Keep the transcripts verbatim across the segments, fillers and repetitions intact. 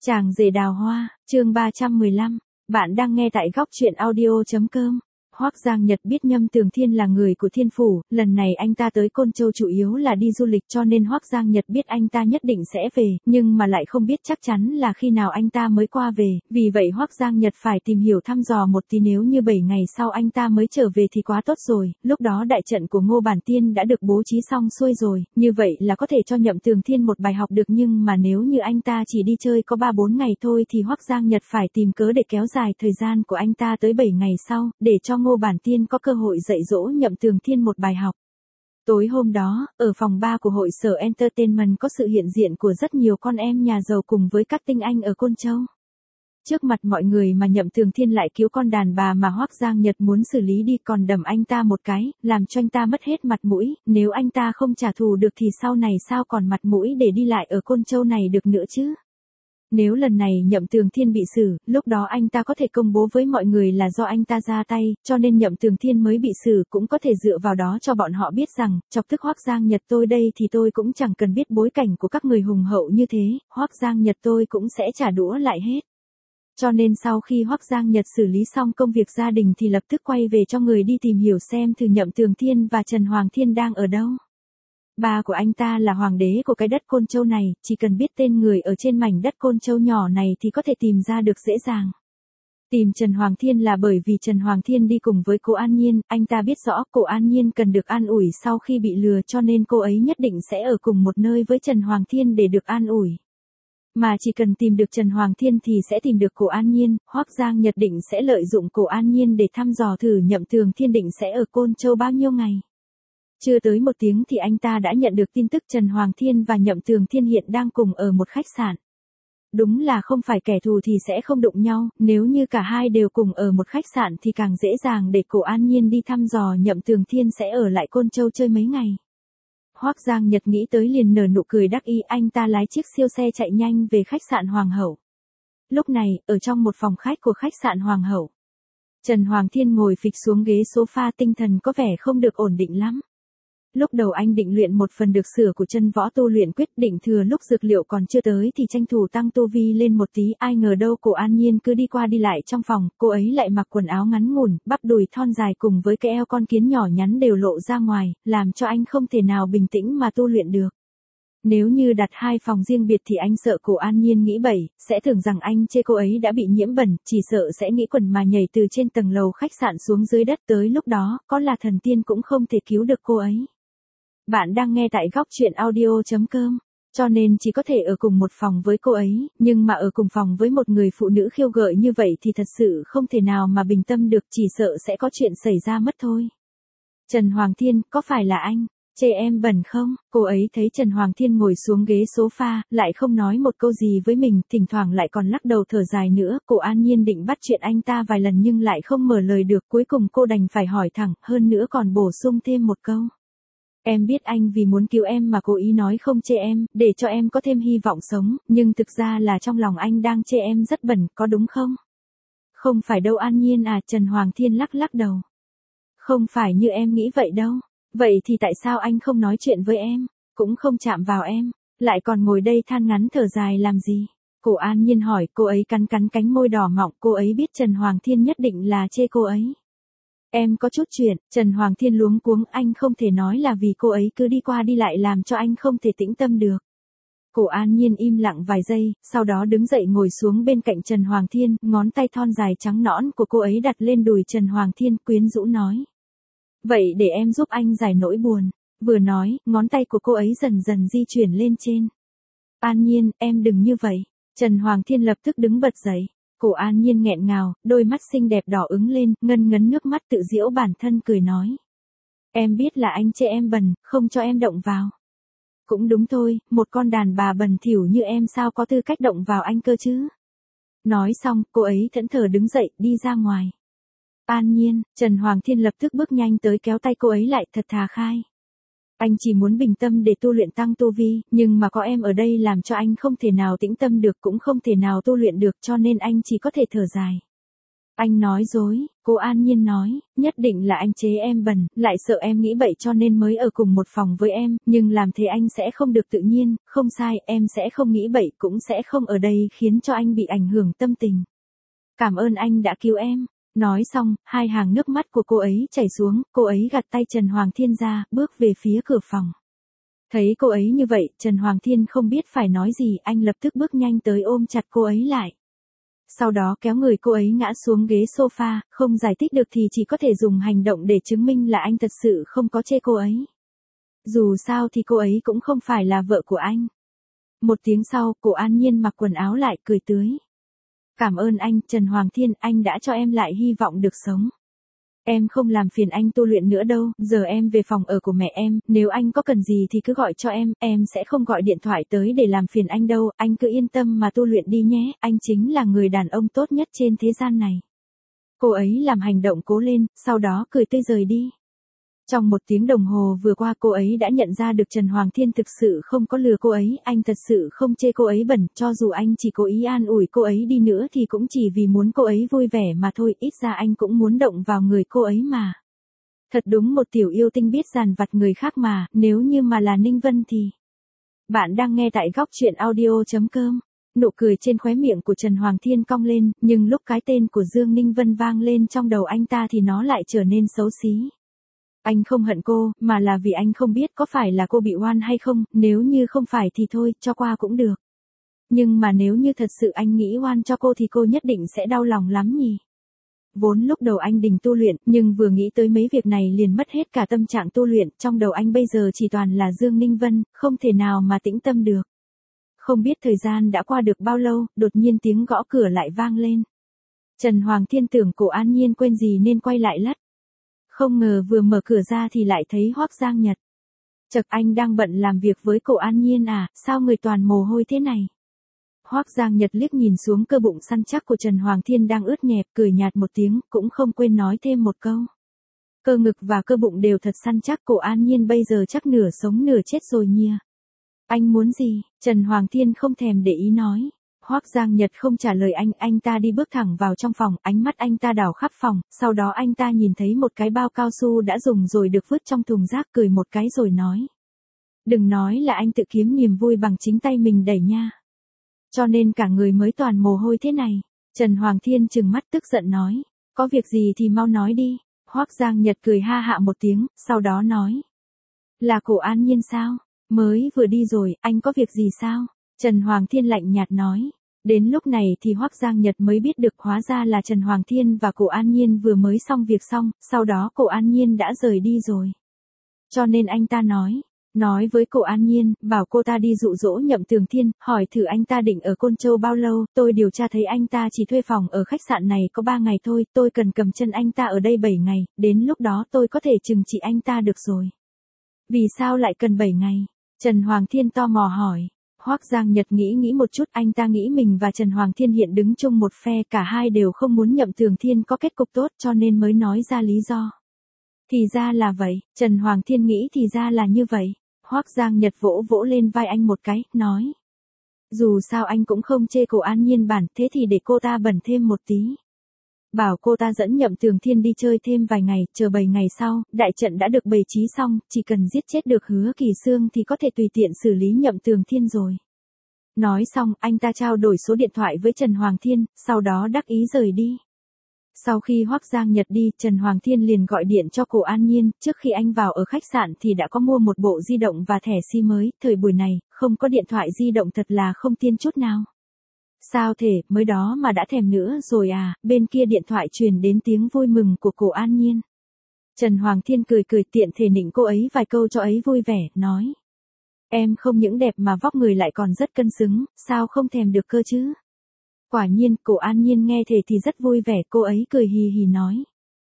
Chàng rể đào hoa, chương ba trăm mười lăm. Bạn đang nghe tại góc truyện audio chấm com. Hoắc Giang Nhật biết Nhâm Tường Thiên là người của Thiên Phủ, lần này anh ta tới Côn Châu chủ yếu là đi du lịch cho nên Hoắc Giang Nhật biết anh ta nhất định sẽ về, nhưng mà lại không biết chắc chắn là khi nào anh ta mới qua về, vì vậy Hoắc Giang Nhật phải tìm hiểu thăm dò một tí, nếu như bảy ngày sau anh ta mới trở về thì quá tốt rồi, lúc đó đại trận của Ngô Bản Tiên đã được bố trí xong xuôi rồi, như vậy là có thể cho Nhậm Tường Thiên một bài học được, nhưng mà nếu như anh ta chỉ đi chơi có ba bốn ngày thôi thì Hoắc Giang Nhật phải tìm cớ để kéo dài thời gian của anh ta tới bảy ngày sau, để cho Ngô Bản Tiên có cơ hội dạy dỗ Nhậm Tường Thiên một bài học. Tối hôm đó, ở phòng ba của hội sở Entertainment có sự hiện diện của rất nhiều con em nhà giàu cùng với các tinh anh ở Côn Châu. Trước mặt mọi người mà Nhậm Tường Thiên lại cứu con đàn bà mà Hoắc Giang Nhật muốn xử lý đi, còn đầm anh ta một cái, làm cho anh ta mất hết mặt mũi, nếu anh ta không trả thù được thì sau này sao còn mặt mũi để đi lại ở Côn Châu này được nữa chứ. Nếu lần này Nhậm Tường Thiên bị xử, lúc đó anh ta có thể công bố với mọi người là do anh ta ra tay, cho nên Nhậm Tường Thiên mới bị xử, cũng có thể dựa vào đó cho bọn họ biết rằng, chọc tức Hoắc Giang Nhật tôi đây thì tôi cũng chẳng cần biết bối cảnh của các người hùng hậu như thế, Hoắc Giang Nhật tôi cũng sẽ trả đũa lại hết. Cho nên sau khi Hoắc Giang Nhật xử lý xong công việc gia đình thì lập tức quay về cho người đi tìm hiểu xem thử Nhậm Tường Thiên và Trần Hoàng Thiên đang ở đâu. Ba của anh ta là hoàng đế của cái đất Côn Châu này, chỉ cần biết tên người ở trên mảnh đất Côn Châu nhỏ này thì có thể tìm ra được dễ dàng. Tìm Trần Hoàng Thiên là bởi vì Trần Hoàng Thiên đi cùng với cô An Nhiên, anh ta biết rõ cô An Nhiên cần được an ủi sau khi bị lừa, cho nên cô ấy nhất định sẽ ở cùng một nơi với Trần Hoàng Thiên để được an ủi. Mà chỉ cần tìm được Trần Hoàng Thiên thì sẽ tìm được cô An Nhiên, Hoắc Giang Nhật định sẽ lợi dụng cô An Nhiên để thăm dò thử Nhậm Tường Thiên định sẽ ở Côn Châu bao nhiêu ngày. Chưa tới một tiếng thì anh ta đã nhận được tin tức Trần Hoàng Thiên và Nhậm Tường Thiên hiện đang cùng ở một khách sạn. Đúng là không phải kẻ thù thì sẽ không đụng nhau, nếu như cả hai đều cùng ở một khách sạn thì càng dễ dàng để cô An Nhiên đi thăm dò Nhậm Tường Thiên sẽ ở lại Côn Châu chơi mấy ngày. Hoắc Giang Nhật nghĩ tới liền nở nụ cười đắc ý, anh ta lái chiếc siêu xe chạy nhanh về khách sạn Hoàng Hậu. Lúc này, ở trong một phòng khách của khách sạn Hoàng Hậu, Trần Hoàng Thiên ngồi phịch xuống ghế sofa, tinh thần có vẻ không được ổn định lắm. Lúc đầu anh định luyện một phần được sửa của chân võ tu luyện quyết, định thừa lúc dược liệu còn chưa tới thì tranh thủ tăng tu vi lên một tí, ai ngờ đâu cô An Nhiên cứ đi qua đi lại trong phòng, cô ấy lại mặc quần áo ngắn ngủn, bắp đùi thon dài cùng với cái eo con kiến nhỏ nhắn đều lộ ra ngoài, làm cho anh không thể nào bình tĩnh mà tu luyện được. Nếu như đặt hai phòng riêng biệt thì anh sợ cô An Nhiên nghĩ bậy, sẽ tưởng rằng anh chê cô ấy đã bị nhiễm bẩn, chỉ sợ sẽ nghĩ quần mà nhảy từ trên tầng lầu khách sạn xuống dưới đất, tới lúc đó, có là thần tiên cũng không thể cứu được cô ấy. Bạn đang nghe tại góc truyện audio chấm com, cho nên chỉ có thể ở cùng một phòng với cô ấy, nhưng mà ở cùng phòng với một người phụ nữ khiêu gợi như vậy thì thật sự không thể nào mà bình tâm được, chỉ sợ sẽ có chuyện xảy ra mất thôi. Trần Hoàng Thiên, có phải là anh, chê em bẩn không? Cô ấy thấy Trần Hoàng Thiên ngồi xuống ghế sofa, lại không nói một câu gì với mình, thỉnh thoảng lại còn lắc đầu thở dài nữa, cô An Nhiên định bắt chuyện anh ta vài lần nhưng lại không mở lời được, cuối cùng cô đành phải hỏi thẳng, hơn nữa còn bổ sung thêm một câu. Em biết anh vì muốn cứu em mà cố ý nói không chê em, để cho em có thêm hy vọng sống, nhưng thực ra là trong lòng anh đang chê em rất bẩn, có đúng không? Không phải đâu An Nhiên à, Trần Hoàng Thiên lắc lắc đầu. Không phải như em nghĩ vậy đâu. Vậy thì tại sao anh không nói chuyện với em, cũng không chạm vào em, lại còn ngồi đây than ngắn thở dài làm gì? Cô An Nhiên hỏi, cô ấy cắn cắn cánh môi đỏ mọng, cô ấy biết Trần Hoàng Thiên nhất định là chê cô ấy. Em có chút chuyện, Trần Hoàng Thiên luống cuống, anh không thể nói là vì cô ấy cứ đi qua đi lại làm cho anh không thể tĩnh tâm được. Cô An Nhiên im lặng vài giây, sau đó đứng dậy ngồi xuống bên cạnh Trần Hoàng Thiên, ngón tay thon dài trắng nõn của cô ấy đặt lên đùi Trần Hoàng Thiên, quyến rũ nói. Vậy để em giúp anh giải nỗi buồn. Vừa nói, ngón tay của cô ấy dần dần di chuyển lên trên. An Nhiên, em đừng như vậy. Trần Hoàng Thiên lập tức đứng bật dậy. Cô An Nhiên nghẹn ngào, đôi mắt xinh đẹp đỏ ứng lên, ngân ngấn nước mắt tự giễu bản thân cười nói. Em biết là anh chê em bẩn, không cho em động vào. Cũng đúng thôi, một con đàn bà bẩn thỉu như em sao có tư cách động vào anh cơ chứ. Nói xong, cô ấy thẫn thờ đứng dậy, đi ra ngoài. An Nhiên, Trần Hoàng Thiên lập tức bước nhanh tới kéo tay cô ấy lại, thật thà khai. Anh chỉ muốn bình tâm để tu luyện tăng tu vi, nhưng mà có em ở đây làm cho anh không thể nào tĩnh tâm được, cũng không thể nào tu luyện được, cho nên anh chỉ có thể thở dài. Anh nói dối, cô An Nhiên nói, nhất định là anh chế em bẩn, lại sợ em nghĩ bậy cho nên mới ở cùng một phòng với em, nhưng làm thế anh sẽ không được tự nhiên, không sai, em sẽ không nghĩ bậy cũng sẽ không ở đây khiến cho anh bị ảnh hưởng tâm tình. Cảm ơn anh đã cứu em. Nói xong, hai hàng nước mắt của cô ấy chảy xuống, cô ấy gạt tay Trần Hoàng Thiên ra, bước về phía cửa phòng. Thấy cô ấy như vậy, Trần Hoàng Thiên không biết phải nói gì, anh lập tức bước nhanh tới ôm chặt cô ấy lại. Sau đó kéo người cô ấy ngã xuống ghế sofa, không giải thích được thì chỉ có thể dùng hành động để chứng minh là anh thật sự không có chê cô ấy. Dù sao thì cô ấy cũng không phải là vợ của anh. Một tiếng sau, cô An Nhiên mặc quần áo lại cười tươi. Cảm ơn anh, Trần Hoàng Thiên, anh đã cho em lại hy vọng được sống. Em không làm phiền anh tu luyện nữa đâu, giờ em về phòng ở của mẹ em, nếu anh có cần gì thì cứ gọi cho em, em sẽ không gọi điện thoại tới để làm phiền anh đâu, anh cứ yên tâm mà tu luyện đi nhé, anh chính là người đàn ông tốt nhất trên thế gian này. Cô ấy làm hành động cố lên, sau đó cười tươi rời đi. Trong một tiếng đồng hồ vừa qua cô ấy đã nhận ra được Trần Hoàng Thiên thực sự không có lừa cô ấy, anh thật sự không chê cô ấy bẩn, cho dù anh chỉ cố ý an ủi cô ấy đi nữa thì cũng chỉ vì muốn cô ấy vui vẻ mà thôi, ít ra anh cũng muốn động vào người cô ấy mà. Thật đúng một tiểu yêu tinh biết dằn vặt người khác mà, nếu như mà là Ninh Vân thì... Bạn đang nghe tại góc truyện audio.com. Nụ cười trên khóe miệng của Trần Hoàng Thiên cong lên, nhưng lúc cái tên của Dương Ninh Vân vang lên trong đầu anh ta thì nó lại trở nên xấu xí. Anh không hận cô, mà là vì anh không biết có phải là cô bị oan hay không, nếu như không phải thì thôi, cho qua cũng được. Nhưng mà nếu như thật sự anh nghĩ oan cho cô thì cô nhất định sẽ đau lòng lắm nhỉ. Vốn lúc đầu anh định tu luyện, nhưng vừa nghĩ tới mấy việc này liền mất hết cả tâm trạng tu luyện, trong đầu anh bây giờ chỉ toàn là Dương Ninh Vân, không thể nào mà tĩnh tâm được. Không biết thời gian đã qua được bao lâu, đột nhiên tiếng gõ cửa lại vang lên. Trần Hoàng Thiên tưởng cô An Nhiên quên gì nên quay lại lắt. Không ngờ vừa mở cửa ra thì lại thấy Hoắc Giang Nhật. Chậc, anh đang bận làm việc với cô An Nhiên à, sao người toàn mồ hôi thế này? Hoắc Giang Nhật liếc nhìn xuống cơ bụng săn chắc của Trần Hoàng Thiên đang ướt nhẹp, cười nhạt một tiếng, cũng không quên nói thêm một câu. Cơ ngực và cơ bụng đều thật săn chắc, cô An Nhiên bây giờ chắc nửa sống nửa chết rồi nhia. Anh muốn gì? Trần Hoàng Thiên không thèm để ý nói. Hoắc Giang Nhật không trả lời anh, anh ta đi bước thẳng vào trong phòng, ánh mắt anh ta đảo khắp phòng, sau đó anh ta nhìn thấy một cái bao cao su đã dùng rồi được vứt trong thùng rác, cười một cái rồi nói. Đừng nói là anh tự kiếm niềm vui bằng chính tay mình đẩy nha. Cho nên cả người mới toàn mồ hôi thế này. Trần Hoàng Thiên trừng mắt tức giận nói. Có việc gì thì mau nói đi. Hoắc Giang Nhật cười ha hạ một tiếng, sau đó nói. Là cô An Nhiên sao? Mới vừa đi rồi, anh có việc gì sao? Trần Hoàng Thiên lạnh nhạt nói. Đến lúc này thì Hoắc Giang Nhật mới biết được hóa ra là Trần Hoàng Thiên và cô An Nhiên vừa mới xong việc xong, sau đó cô An Nhiên đã rời đi rồi. Cho nên anh ta nói, nói với cô An Nhiên, bảo cô ta đi dụ dỗ Nhậm Tường Thiên, hỏi thử anh ta định ở Côn Châu bao lâu, tôi điều tra thấy anh ta chỉ thuê phòng ở khách sạn này có ba ngày thôi, tôi cần cầm chân anh ta ở đây bảy ngày, đến lúc đó tôi có thể trừng trị anh ta được rồi. Vì sao lại cần bảy ngày? Trần Hoàng Thiên tò mò hỏi. Hoắc Giang Nhật nghĩ nghĩ một chút, anh ta nghĩ mình và Trần Hoàng Thiên hiện đứng chung một phe, cả hai đều không muốn Nhậm Tường Thiên có kết cục tốt cho nên mới nói ra lý do. Thì ra là vậy, Trần Hoàng Thiên nghĩ thì ra là như vậy. Hoắc Giang Nhật vỗ vỗ lên vai anh một cái, nói. Dù sao anh cũng không chê cô An Nhiên bản, thế thì để cô ta bẩn thêm một tí. Bảo cô ta dẫn Nhậm Tường Thiên đi chơi thêm vài ngày, chờ bảy ngày sau, đại trận đã được bày trí xong, chỉ cần giết chết được Hứa Kỳ Xương thì có thể tùy tiện xử lý Nhậm Tường Thiên rồi. Nói xong, anh ta trao đổi số điện thoại với Trần Hoàng Thiên, sau đó đắc ý rời đi. Sau khi Hoắc Giang Nhật đi, Trần Hoàng Thiên liền gọi điện cho cô An Nhiên, trước khi anh vào ở khách sạn thì đã có mua một bộ di động và thẻ sim mới, thời buổi này, không có điện thoại di động thật là không tiên chút nào. Sao thể, mới đó mà đã thèm nữa rồi à, bên kia điện thoại truyền đến tiếng vui mừng của cô An Nhiên. Trần Hoàng Thiên cười cười tiện thể nịnh cô ấy vài câu cho ấy vui vẻ, nói. Em không những đẹp mà vóc người lại còn rất cân xứng, sao không thèm được cơ chứ? Quả nhiên, cô An Nhiên nghe thế thì rất vui vẻ, cô ấy cười hì hì nói.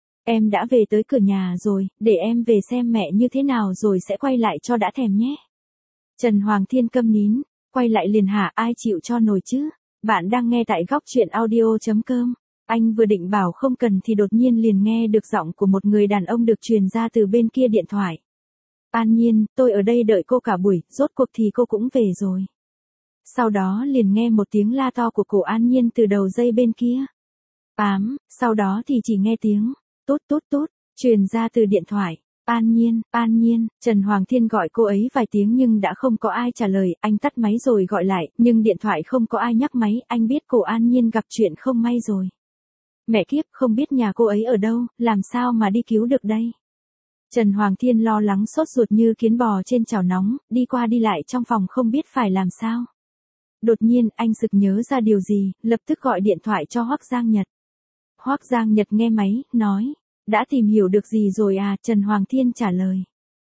Em đã về tới cửa nhà rồi, để em về xem mẹ như thế nào rồi sẽ quay lại cho đã thèm nhé. Trần Hoàng Thiên câm nín, quay lại liền hả, ai chịu cho nổi chứ? Bạn đang nghe tại góc truyện audio.com. Anh vừa định bảo không cần thì đột nhiên liền nghe được giọng của một người đàn ông được truyền ra từ bên kia điện thoại. An Nhiên, tôi ở đây đợi cô cả buổi, rốt cuộc thì cô cũng về rồi. Sau đó liền nghe một tiếng la to của cô An Nhiên từ đầu dây bên kia. Bám, sau đó thì chỉ nghe tiếng, tút tút tút, truyền ra từ điện thoại. An Nhiên, An Nhiên, Trần Hoàng Thiên gọi cô ấy vài tiếng nhưng đã không có ai trả lời, anh tắt máy rồi gọi lại, nhưng điện thoại không có ai nhắc máy, anh biết cô An Nhiên gặp chuyện không may rồi. Mẹ kiếp, không biết nhà cô ấy ở đâu, làm sao mà đi cứu được đây? Trần Hoàng Thiên lo lắng sốt ruột như kiến bò trên chảo nóng, đi qua đi lại trong phòng không biết phải làm sao. Đột nhiên, anh sực nhớ ra điều gì, lập tức gọi điện thoại cho Hoắc Giang Nhật. Hoắc Giang Nhật nghe máy, nói, đã tìm hiểu được gì rồi à? Trần Hoàng Thiên trả lời.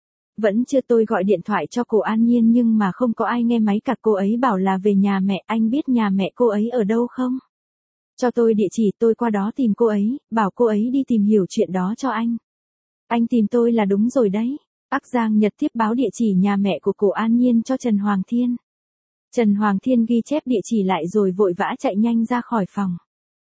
Vẫn chưa, tôi gọi điện thoại cho cô An Nhiên nhưng mà không có ai nghe máy cả, cô ấy bảo là về nhà mẹ, anh biết nhà mẹ cô ấy ở đâu không? Cho tôi địa chỉ, tôi qua đó tìm cô ấy, bảo cô ấy đi tìm hiểu chuyện đó cho anh. Anh tìm tôi là đúng rồi đấy. Hoắc Giang Nhật tiếp báo địa chỉ nhà mẹ của cô An Nhiên cho Trần Hoàng Thiên. Trần Hoàng Thiên ghi chép địa chỉ lại rồi vội vã chạy nhanh ra khỏi phòng.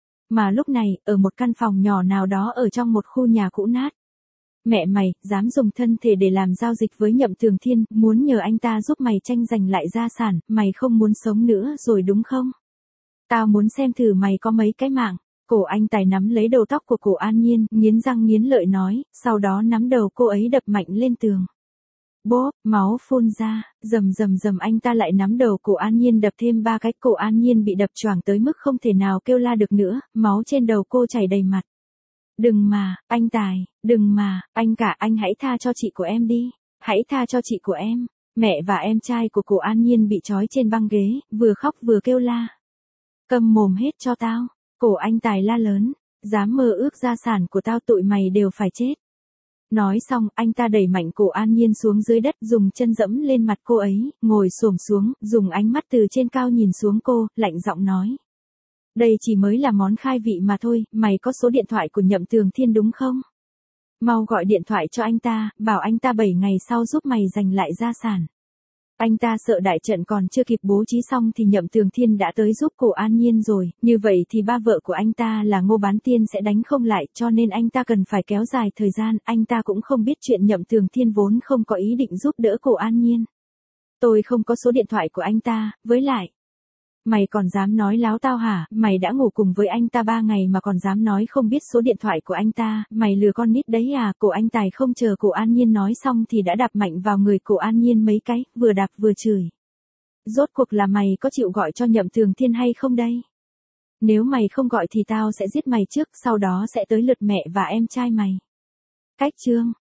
Mà lúc này, ở một căn phòng nhỏ nào đó ở trong một khu nhà cũ nát. Mẹ mày, dám dùng thân thể để làm giao dịch với Nhậm Tường Thiên, muốn nhờ anh ta giúp mày tranh giành lại gia sản, mày không muốn sống nữa rồi đúng không? Tao muốn xem thử mày có mấy cái mạng. Cổ anh Tài nắm lấy đầu tóc của cổ An Nhiên, nghiến răng nghiến lợi nói, sau đó nắm đầu cô ấy đập mạnh lên tường. Bốp, máu phun ra, rầm rầm rầm, anh ta lại nắm đầu cổ An Nhiên đập thêm ba cái, cổ An Nhiên bị đập choàng tới mức không thể nào kêu la được nữa, máu trên đầu cô chảy đầy mặt. Đừng mà, anh Tài, đừng mà, anh cả, anh hãy tha cho chị của em đi, hãy tha cho chị của em. Mẹ và em trai của cổ An Nhiên bị trói trên băng ghế, vừa khóc vừa kêu la. Câm mồm hết cho tao, cổ anh Tài la lớn, dám mơ ước gia sản của tao tụi mày đều phải chết. Nói xong, anh ta đẩy mạnh cổ An Nhiên xuống dưới đất, dùng chân dẫm lên mặt cô ấy, ngồi xổm xuống, dùng ánh mắt từ trên cao nhìn xuống cô, lạnh giọng nói. Đây chỉ mới là món khai vị mà thôi, mày có số điện thoại của Nhậm Tường Thiên đúng không? Mau gọi điện thoại cho anh ta, bảo anh ta bảy ngày sau giúp mày giành lại gia sản. Anh ta sợ đại trận còn chưa kịp bố trí xong thì Nhậm Tường Thiên đã tới giúp cổ An Nhiên rồi, như vậy thì ba vợ của anh ta là Ngô Bán Tiên sẽ đánh không lại, cho nên anh ta cần phải kéo dài thời gian, anh ta cũng không biết chuyện Nhậm Tường Thiên vốn không có ý định giúp đỡ cổ An Nhiên. Tôi không có số điện thoại của anh ta, với lại. Mày còn dám nói láo tao hả? Mày đã ngủ cùng với anh ta ba ngày mà còn dám nói không biết số điện thoại của anh ta, mày lừa con nít đấy à? Cổ anh Tài không chờ cổ An Nhiên nói xong thì đã đạp mạnh vào người cổ An Nhiên mấy cái, vừa đạp vừa chửi. Rốt cuộc là mày có chịu gọi cho Nhậm Tường Thiên hay không đây? Nếu mày không gọi thì tao sẽ giết mày trước, sau đó sẽ tới lượt mẹ và em trai mày. Cách chương